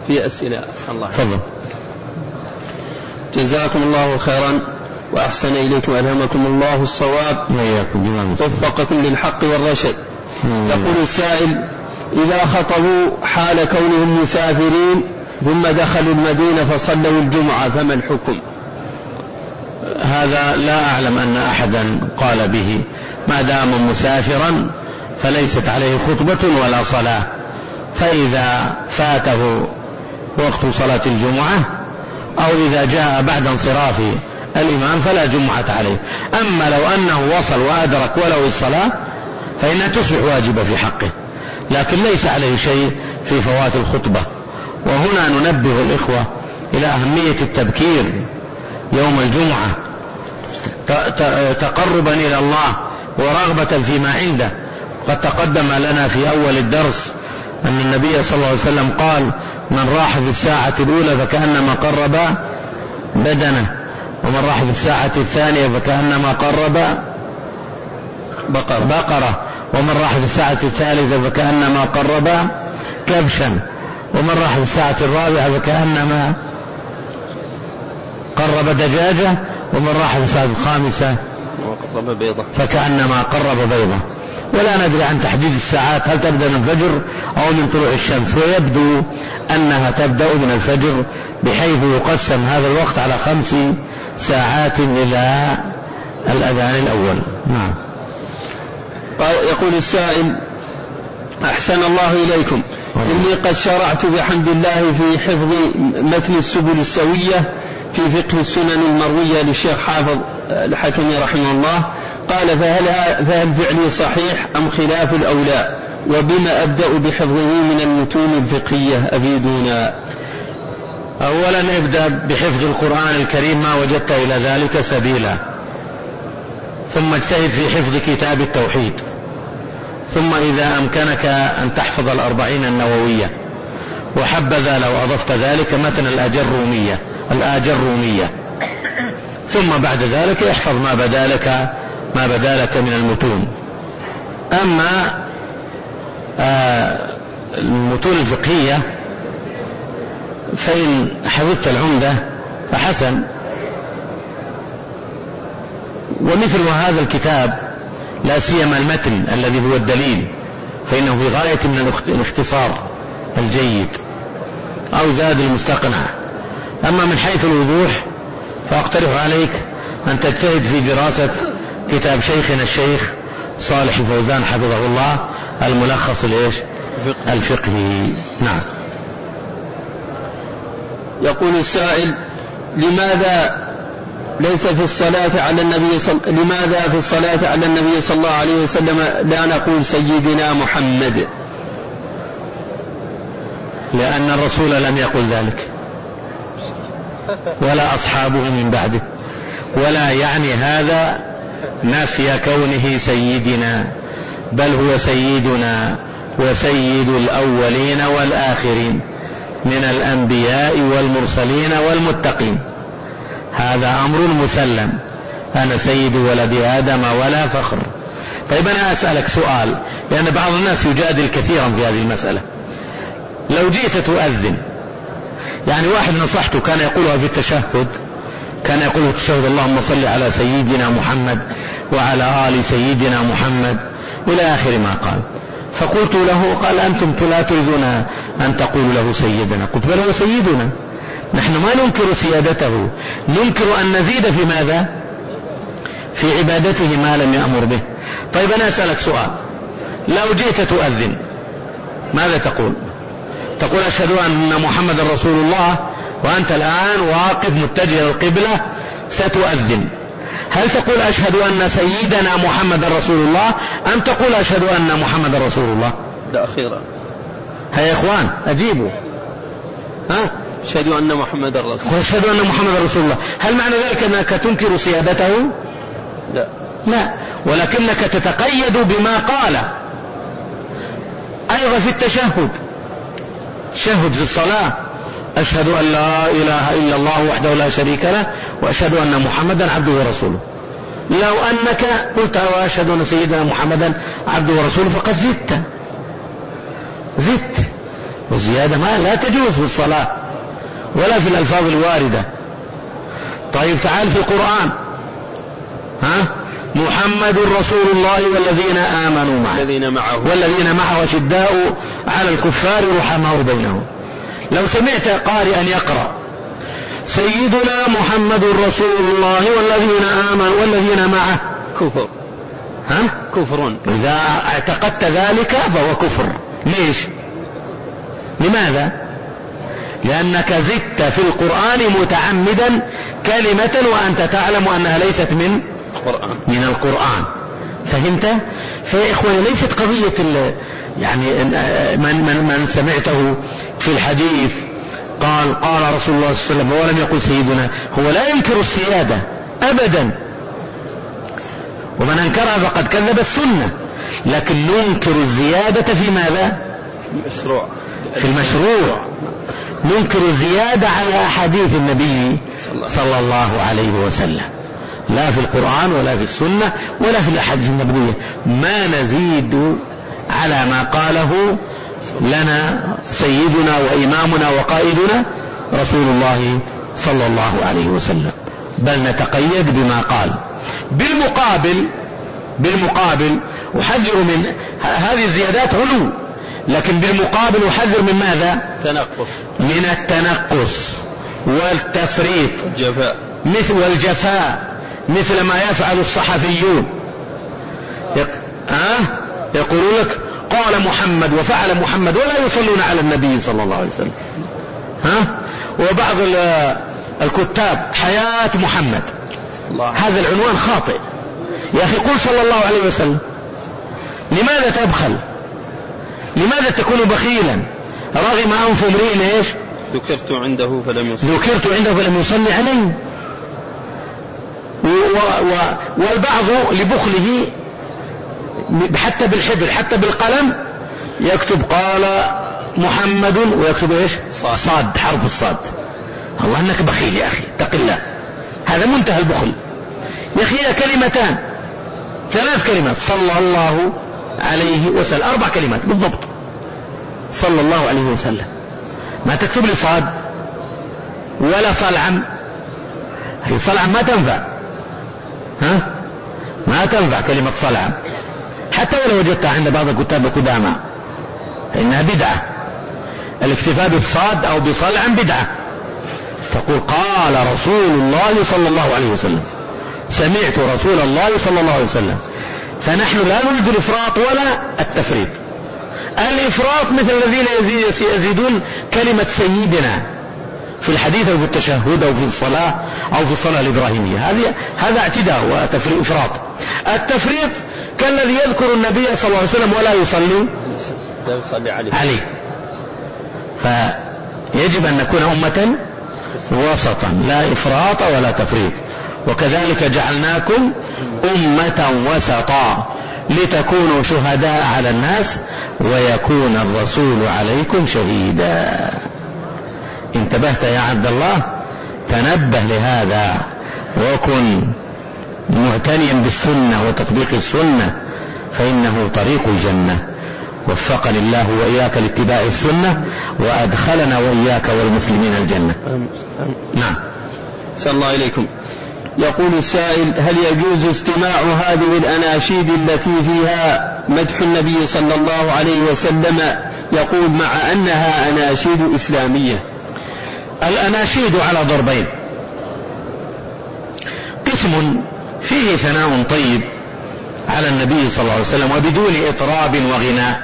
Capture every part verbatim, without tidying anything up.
في أسئلة. أحسن الله. تفضل. جزاكم الله خيرا وأحسن إليكم ألهمكم الله الصواب وفقكم للحق والرشد. يقول السائل: إذا خطبوا حال كونهم مسافرين ثم دخلوا المدينة فصلوا الجمعة فما الحكم؟ هذا لا أعلم أن أحدا قال به. ما دام مسافرا فليست عليه خطبة ولا صلاة، فإذا فاته وقت صلاة الجمعة أو إذا جاء بعد انصراف الإمام فلا جمعة عليه. أما لو أنه وصل وأدرك ولو الصلاة فإنها تصبح واجبة في حقه، لكن ليس عليه شيء في فوات الخطبة. وهنا ننبه الإخوة إلى أهمية التبكير يوم الجمعة تقربا إلى الله ورغبة فيما عنده. قد تقدم لنا في أول الدرس أن النبي صلى الله عليه وسلم قال: من راح في الساعة الأولى فكأنما قرب بدنه، ومن راح في الساعة الثانية فكأنما قرب بقرة, بقرة ومن راح في الساعة الثالثة فكأنما قرب كبشا، ومن راح في الساعة الرابعة فكأنما قرب دجاجة، ومن راح في الساعة الخامسة فكأنما قرب بيضة. ولا ندري عن تحديد الساعات، هل تبدأ من الفجر أو من طلوع الشمس، ويبدو أنها تبدأ من الفجر، بحيث يقسم هذا الوقت على خمس ساعات إلى الأذان الأول. نعم. يقول السائل: أحسن الله إليكم، إني قد شرعت بحمد الله في حفظ متن السبل السوية في فقه السنن المروية للشيخ حافظ الحكمي رحمه الله. قال: فهل, فهل فعلي صحيح أم خلاف الأولى؟ وبما أبدأ بحفظه من المتون الفقهية؟ أفيدونا. أولا ابدأ بحفظ القرآن الكريم ما وجدت إلى ذلك سبيلا، ثم اجتهد في حفظ كتاب التوحيد، ثم إذا أمكنك أن تحفظ الأربعين النووية، وحبذا لو أضفت ذلك متن الآجرومية الآجرومية ثم بعد ذلك احفظ ما بدا لك ما بدا لك من المتون. أما آه المتون الفقهية فإن حفظت العمدة فحسن، ومثل هذا الكتاب لا سيما المتن الذي هو الدليل فإنه في غاية من الاختصار الجيد، أو زاد المستقنع. أما من حيث الوضوح فأقترح عليك أن تجتهد في دراسة كتاب شيخنا الشيخ صالح الفوزان حفظه الله الملخص الإيش الفقهي. نعم. يقول السائل: لماذا ليس في الصلاة على النبي صل... لماذا في الصلاة على النبي صلى الله عليه وسلم لا نقول سيدنا محمد؟ لأن الرسول لم يقل ذلك ولا أصحابه من بعده، ولا يعني هذا نفي كونه سيدنا، بل هو سيدنا وسيد الأولين والآخرين من الأنبياء والمرسلين والمتقين. هذا أمر مسلم، أنا سيد ولد آدم ولا فخر. طيب أنا أسألك سؤال، لأن بعض الناس يجادل كثيرا في هذه المسألة. لو جئت تؤذن، يعني واحد نصحته كان يقولها في التشهد، كان يقول في التشهد: اللهم صل على سيدنا محمد وعلى آل سيدنا محمد إلى آخر ما قال. فقلت له، قال: أنتم لا تريدون أن تقولوا له سيدنا. قلت: بل هو سيدنا، نحن ما ننكر سيادته، ننكر أن نزيد في ماذا؟ في عبادته ما لم يأمر به. طيب أنا أسألك سؤال، لو جئت تؤذن ماذا تقول؟ تقول: أشهد أن محمد رسول الله، وأنت الآن واقف متجه القبلة ستؤذن، هل تقول أشهد أن سيدنا محمد رسول الله أم تقول أشهد أن محمد رسول الله؟ لا، أخيرا. هيا إخوان أجيبوا. ها؟ أشهد أن محمد رسول الله. أشهد أن محمد رسول الله، هل معنى ذلك أنك تنكر سيادته؟ لا لا، ولكنك تتقيد بما قال. أيضا في التشهد، شهد في الصلاة: أشهد أن لا إله إلا الله وحده لا شريك له وأشهد أن محمدا عبده ورسوله. لو أنك قلت وأشهد أن سيدنا محمدا عبده ورسوله فقد زدت زدت والزيادة ما لا تجوز في الصلاة ولا في الألفاظ الواردة. طيب تعال في القرآن، ها محمد رسول الله والذين آمنوا معه والذين معه والذين معه أشداء على الكفار رحماء بينهم. لو سمعت قارئا يقرأ سيدنا محمد رسول الله والذين آمنوا والذين معه كفر، ها كفر. إذا اعتقدت ذلك فهو كفر. ليش؟ لماذا؟ لأنك زدت في القرآن متعمدا كلمة وأنت تعلم أنها ليست من القرآن من القرآن. فهمت؟ فيا إخواني ليست قضية يعني من, من, من سمعته في الحديث قال قال رسول الله صلى الله عليه وسلم ولم يقل سيدنا، هو لا ينكر السيادة أبدا، ومن أنكرها فقد كذب السنة، لكن ننكر الزيادة في ماذا؟ المشروع. في المشروع ننكر الزيادة على أحاديث النبي صلى الله عليه وسلم، لا في القرآن ولا في السنة ولا في الأحاديث النبوية. ما نزيد على ما قاله لنا سيدنا وإمامنا وقائدنا رسول الله صلى الله عليه وسلم، بل نتقيد بما قال. بالمقابل بالمقابل أحذر من هذه الزيادات علو، لكن بالمقابل أحذر من ماذا؟ تنقص، من التنقص والتفريط الجفاء مثل والجفاء مثل ما يفعل الصحفيون. يق... آه؟ يقول لك قال محمد وفعل محمد ولا يصلون على النبي صلى الله عليه وسلم. ها؟ وبعض الكتاب حياة محمد، الله. هذا العنوان خاطئ يا أخي، قل صلى الله عليه وسلم. لماذا تبخل؟ لماذا تكون بخيلا رغم أنف امرئ ايش؟ ذكرت عنده فلم يصلي ذكرت عنده فلم يصلي عليه. و و والبعض لبخله حتى بالحبر حتى بالقلم يكتب قال محمد ويكتب ايش؟ صاد، حرف الصاد. الله انك بخيل يا اخي، اتق الله، هذا منتهى البخل يا اخي. كلمتان ثلاث كلمات صلى الله عليه وسلم، اربع كلمات بالضبط صلى الله عليه وسلم، ما تكتب لي صاد ولا صلعم. هي صلعم ما تنفع، ها ما تنفع كلمة صلعم، حتى ولو وجدتها عند بعض الكتاب القدامى فإنها بدعة. الاكتفاء بالصاد أو بصلعم بدعة. تقول قال رسول الله صلى الله عليه وسلم، سمعت رسول الله صلى الله عليه وسلم. فنحن لا نريد الإفراط ولا التفريط. الإفراط مثل الذين يزيدون كلمة سيدنا في الحديث أو في التشهد أو في الصلاة أو في الصلاة الإبراهيمية، هذا هذا اعتداء وإفراط. التفريط كالذي يذكر النبي صلى الله عليه وسلم ولا يصلي عليه. عليه. فيجب أن نكون أمة وسطا، لا إفراط ولا تفريط. وكذلك جعلناكم أمة وسطا لتكونوا شهداء على الناس ويكون الرسول عليكم شهيدا. انتبهت يا عبد الله؟ تنبه لهذا وكن معتنيا بالسنة وتطبيق السنة، فإنه طريق الجنة. وفقني الله وإياك لاتباع السنة وأدخلنا وإياك والمسلمين الجنة. نعم. سأل الله إليكم. يقول السائل: هل يجوز استماع هذه الأناشيد التي فيها مدح النبي صلى الله عليه وسلم، يقول مع أنها أناشيد إسلامية؟ الأناشيد على ضربين: قسم فيه ثناء طيب على النبي صلى الله عليه وسلم وبدون إطراب وغناء،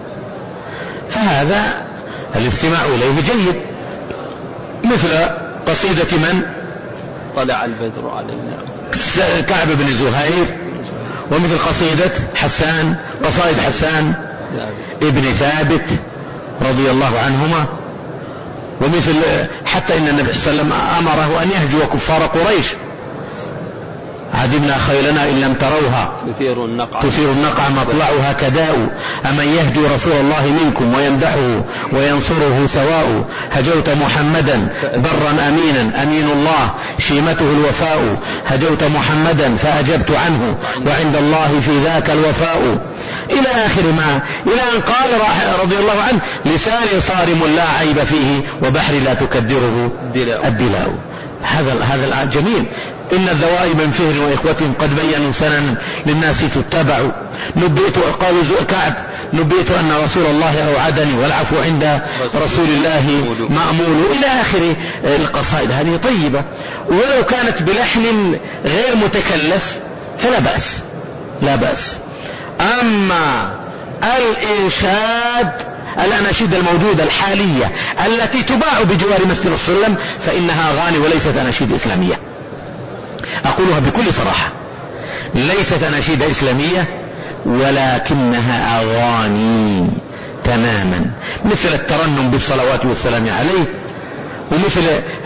فهذا الاستماع إليه جيد، مثل قصيدة من؟ طلع البدر علينا، كعب بن زهير، ومثل قصيدة حسان، قصائد حسان ابن ثابت رضي الله عنهما، ومثل حتى إن النبي صلى الله عليه وسلم أمره أن يهجو كفار قريش: عدمنا خيلنا إن لم تروها تثير النقع, تثير النقع مطلعها كداء، أمن يهجو رسول الله منكم ويمدحه وينصره سواء، هجوت محمدا برا أمينا أمين الله شيمته الوفاء، هجوت محمدا فأجبت عنه وعند الله في ذاك الوفاء، إلى آخر ما، إلى أن قال رضي الله عنه: لساني صارم لا عيب فيه وبحري لا تكدره الدلاء. هذا هذا جميل. إن الذوائب من فهر وإخوة قد بينوا سننا للناس تتبع. نبئت، قال كعب: نبئت أن رسول الله أوعدني والعفو عند رسول الله مأمول، إلى آخر القصائد. هذه طيبة، ولو كانت بلحن غير متكلف فلا بأس، لا بأس. أما الإنشاد، الأناشيد الموجودة الحالية التي تباع بجوار مسجد السلم فإنها أغاني وليست أناشيد إسلامية. أقولها بكل صراحة، ليست أناشيد إسلامية ولكنها أغاني تماما، مثل الترنم بالصلوات والسلام عليه، ومثل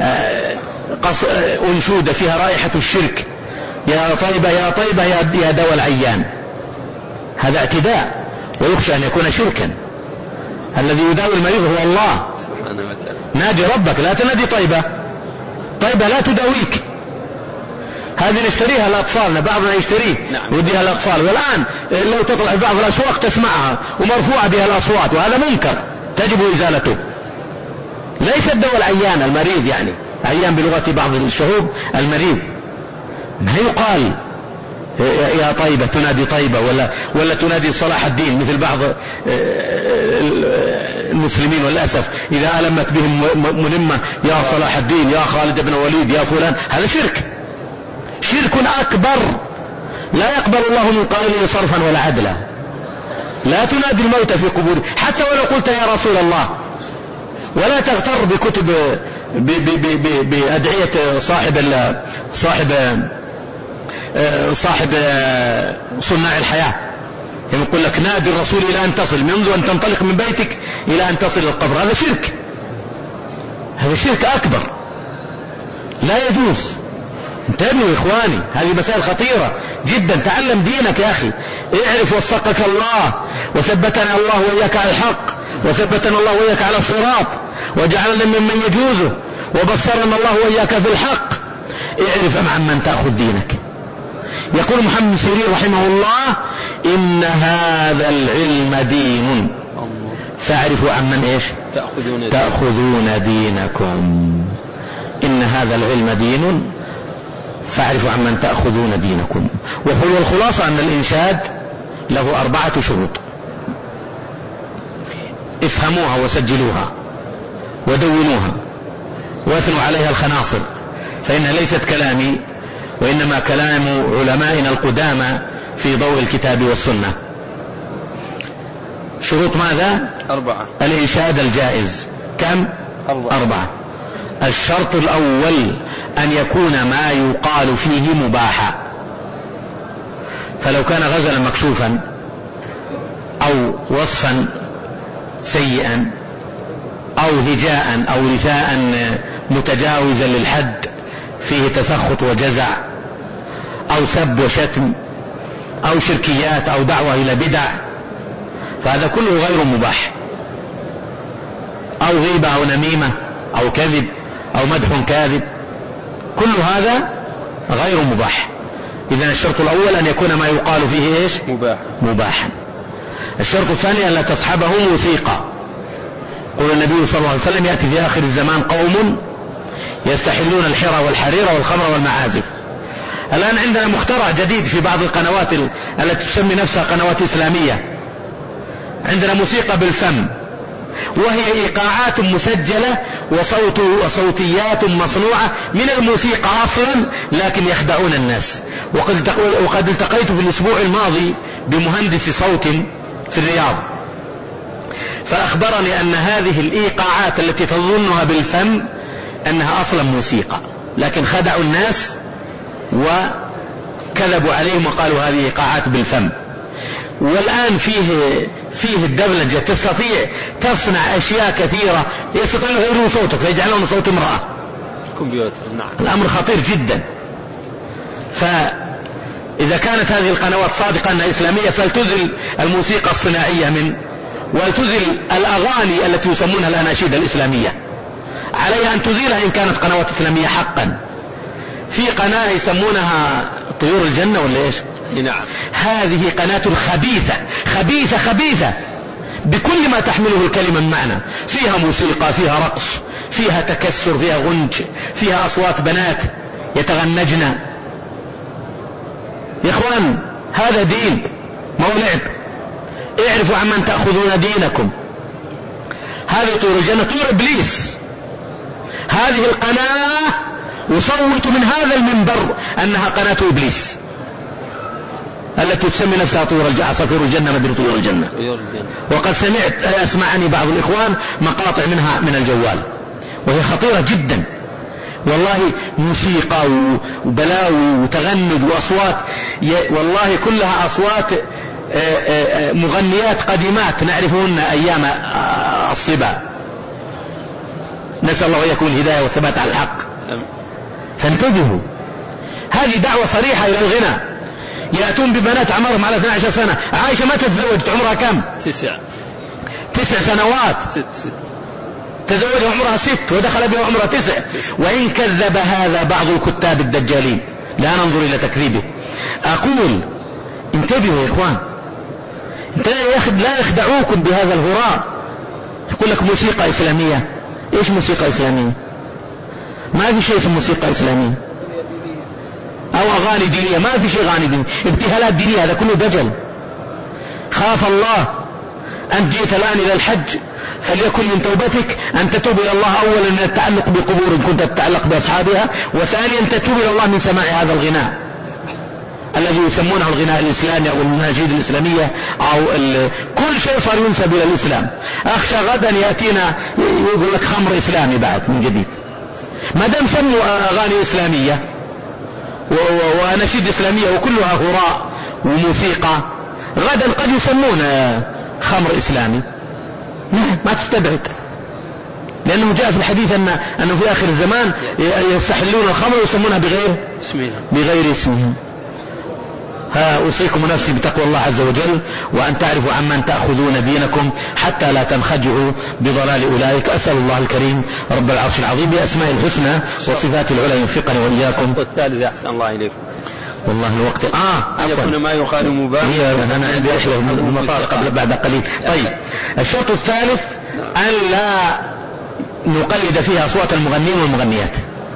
أنشودة فيها رائحة الشرك: يا طيبة يا طيبة يا دواء العيان. هذا اعتداء ويخشى أن يكون شركا. الذي يداوي المريض هو الله سبحانه وتعالى. نادي ربك، لا تنادي طيبة. طيبة لا تداويك. هذه نشتريها لأطفالنا، بعضنا يشتريه نعم. وديها الأطفال، والآن لو تطلع في بعض الأسواق تسمعها ومرفوعة بها الأصوات، وهذا منكر تجب إزالته. ليس الدواء العيان المريض، يعني عيان بلغة بعض الشعوب المريض. ما يقال يا طيبة تنادي طيبة، ولا ولا تنادي صلاح الدين، مثل بعض المسلمين والأسف إذا ألمت بهم ملمة: يا صلاح الدين، يا خالد بن وليد، يا فلان. هذا شرك، شرك أكبر لا يقبل الله من قائله صرفا ولا عدلا. لا تنادي الموت في قبور، حتى ولو قلت يا رسول الله. ولا تغتر بكتب بأدعية صاحب صاحب صاحب صناع الحياة، يقول لك: نادي الرسول إلى أن تصل، منذ أن تنطلق من بيتك إلى أن تصل القبر. هذا شرك، هذا شرك أكبر لا يجوز. انتبهوا يا إخواني، هذه مسائل خطيرة جدا. تعلم دينك يا أخي، اعرف وفقك الله، وثبتنا الله وإياك على الحق، وثبتنا الله وإياك على الصراط، وجعلنا ممن يجوزه، وبصرنا الله وإياك في الحق. اعرف عن من تأخذ دينك. يقول محمد بن سيرين رحمه الله: إن هذا العلم دين فاعرفوا عن من إيش تأخذون, تأخذون دينكم. إن هذا العلم دين فاعرفوا عن من تأخذون دينكم. والخلاصة أن الإنشاد له أربعة شروط، افهموها وسجلوها ودونوها واثنوا عليها الخناصر، فإنها ليست كلامي وإنما كلام علمائنا القدامى في ضوء الكتاب والسنة. شروط ماذا؟ أربعة. الإنشاد الجائز كم؟ أربعة. أربعة. الشرط الأول أن يكون ما يقال فيه مباحا، فلو كان غزلا مكشوفا أو وصفا سيئا أو هجاء أو رثاء متجاوزا للحد فيه تسخط وجزع أو سب وشتم أو شركيات أو دعوة إلى بدع، فهذا كله غير مباح. أو غيبة أو نميمة أو كذب أو مدح كاذب، كل هذا غير مباح. إذن الشرط الأول أن يكون ما يقال فيه إيش؟ مباح. مباحا. الشرط الثاني أن لا تصحبه موسيقى. قول النبي صلى الله عليه وسلم: يأتي في آخر الزمان قوم يستحلون الحرى والحرير والخمر والمعازف. الآن عندنا مخترع جديد في بعض القنوات التي تسمي نفسها قنوات إسلامية، عندنا موسيقى بالفم، وهي إيقاعات مسجلة وصوت وصوتيات مصنوعة من الموسيقى أصلا، لكن يخدعون الناس. وقد وقد التقيت في الأسبوع الماضي بمهندس صوت في الرياض، فأخبرني أن هذه الإيقاعات التي تظنها بالفم أنها أصلا موسيقى، لكن خدعوا الناس وكذبوا عليهم وقالوا هذه إيقاعات بالفم. والآن فيه فيه الدبلجة، تستطيع تصنع أشياء كثيرة، يستطيع يغيرون صوتك فيجعلون صوت امرأة. كمبيوتر. نعم. الأمر خطير جدا. فإذا كانت هذه القنوات صادقة أنها إسلامية فلتزل الموسيقى الصناعية من ولتزل الأغاني التي يسمونها الأناشيد الإسلامية، عليها أن تزيلها إن كانت قنوات إسلامية حقا. في قناة يسمونها طيور الجنة ولا إيش؟ نعم. هذه قناة خبيثة خبيثة خبيثة بكل ما تحمله الكلمة من معنى، فيها موسيقى، فيها رقص، فيها تكسر، فيها غنج، فيها أصوات بنات يتغنجن. يا إخوان هذا دين ما هو لعب. اعرفوا عمن تأخذون دينكم. هذه طور الجنة طور إبليس. هذه القناة وصوت من هذا المنبر أنها قناة إبليس التي تسمي نفسها طور عصافير الجنة مدري طور الجنة. وقد سمعت أسمعني بعض الإخوان مقاطع منها من الجوال وهي خطيرة جدا والله، موسيقى وبلاوي وتغنج وأصوات والله كلها أصوات مغنيات قديمات نعرفهن أيام الصبا. نسأل الله أن يكون الهداية والثبات على الحق. فانتبهوا، هذه دعوة صريحة إلى الغنى. يأتون ببنات عمرهم على اثنتي عشرة سنة. عائشة ما تتزوجت عمرها كم؟ تسع تسع سنوات. ست ست تزوجها عمرها ست ودخل بها عمرها تسع. وإن كذب هذا بعض الكتاب الدجالين لا ننظر إلى تكذيبه. أقول انتبهوا يا إخوان، لا يخدعوكم بهذا الهراء. يقول لك موسيقى إسلامية. إيش موسيقى إسلامية؟ ما في شيء اسمه موسيقى إسلامية أو أغاني دينية. ما في شيء أغاني دينية، ابتهالات دينية، هذا كله دجل. خاف الله. أنت جئت الآن إلى الحج فليكن من توبتك أن تتوب إلى الله أولا من التعلق بقبور إن كنت تتعلق بأصحابها، وثانيا تتوب إلى الله من سماع هذا الغناء الذي يسمونه الغناء الإسلامي أو المناشيد الإسلامية أو كل شيء صار ينسب إلى الإسلام. أخشى غدا يأتينا يقول لك خمر إسلامي بعد من جديد. ما دام سموا أغاني إسلامية ونشيد إسلامية وكلها هراء وموسيقى، غدا قد يسمون خمر إسلامي. ما تستبعد، لأنه جاء في الحديث أن أنه في آخر الزمان يستحلون الخمر ويسمونها بغير اسمها بغير اسمها. ها أوصيكم نفسي بتقوى الله عز وجل، وأن تعرفوا عمن تأخذون دينكم حتى لا تنخدعوا بضلال أولئك. أسأل الله الكريم رب العرش العظيم بأسماء الحسنى وصفات العلى يوفقني وإياكم. والثالث أحسن الله إليكم والله الوقت آه أن يكون ما يقال مباحا. أنا عندي رحلة المطار قبل بعد قليل. طيب الشرط الثالث أن لا نقلد فيها أصوات المغنين والمغنيات،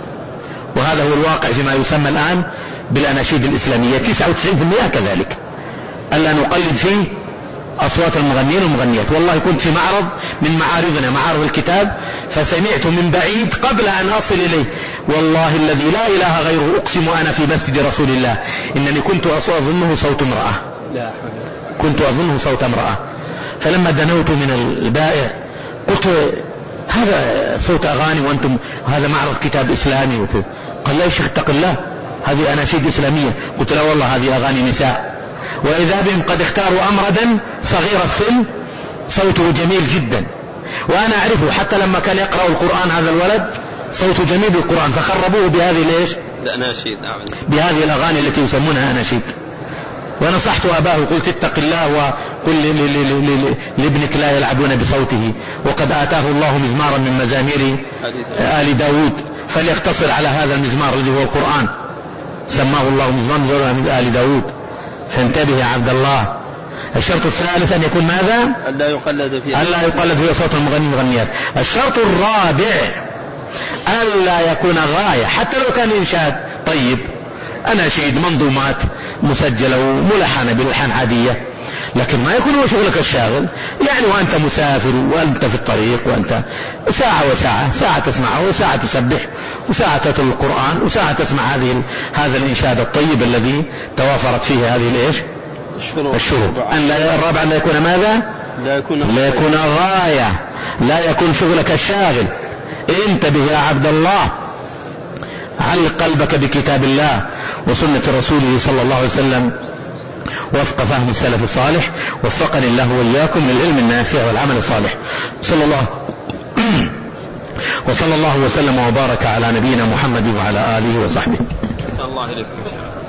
وهذا هو الواقع فيما يسمى الآن بالأناشيد الإسلامية. تسعة وتسعين بالمئة كذلك ألا نقلد فيه أصوات المغنين والمغنيات. والله كنت في معرض من معارضنا معارض الكتاب فسمعت من بعيد قبل أن أصل إليه، والله الذي لا إله غيره أقسم أنا في مسجد رسول الله إنني كنت أظنه صوت امرأة. لا كنت أظنه صوت امرأة. فلما دنوت من البائع قلت هذا صوت أغاني وأنتم هذا معرض كتاب إسلامي. قال لا يا شيخ اتق الله هذه أناشيد إسلامية. قلت لا والله هذه أغاني نساء. وإذا بهم قد اختاروا أمردا صغير السن صوته جميل جدا، وأنا أعرفه حتى لما كان يقرأ القرآن هذا الولد صوته جميل بالقرآن، فخربوه بهذه ليش الأناشيد بهذه الأغاني التي يسمونها أناشيد. ونصحت أباه قلت اتق الله وقل لابنك لا يلعبون بصوته، وقد آتاه الله مزمارا من مزامير آل داود فليقتصر على هذا المزمار الذي هو القرآن، سماه الله مزمار من آل داود. فانتبه يا عبد الله. الشرط الثالث أن يكون ماذا؟ ألا يقلد فيه ألا يقلد فيه صوت المغني والمغنيات. الشرط الرابع ألا يكون غاية، حتى لو كان إنشاد طيب أناشيد منظومات مسجلة وملحنة بلحن عادية، لكن ما يكون هو شغلك الشاغل. يعني وأنت مسافر وأنت في الطريق وأنت ساعة وساعة، ساعة تسمعه وساعة تسبح وساعة تتلو القرآن وساعة تسمع هذه هذا الإنشاد الطيب الذي توافرت فيه هذه الإيش الشروط. أن لا الرابع أن لا يكون ماذا؟ لا يكون, لا يكون غاية، لا يكون شغلك الشاغل. انتبه يا عبد الله، علق قلبك بكتاب الله وسنة رسوله صلى الله عليه وسلم وفق فهم السلف الصالح. وفقني الله وإياكم للعلم النافع والعمل الصالح. صلى الله وصلى الله وسلم وبارك على نبينا محمد وعلى آله وصحبه. صلى الله عليه وسلم.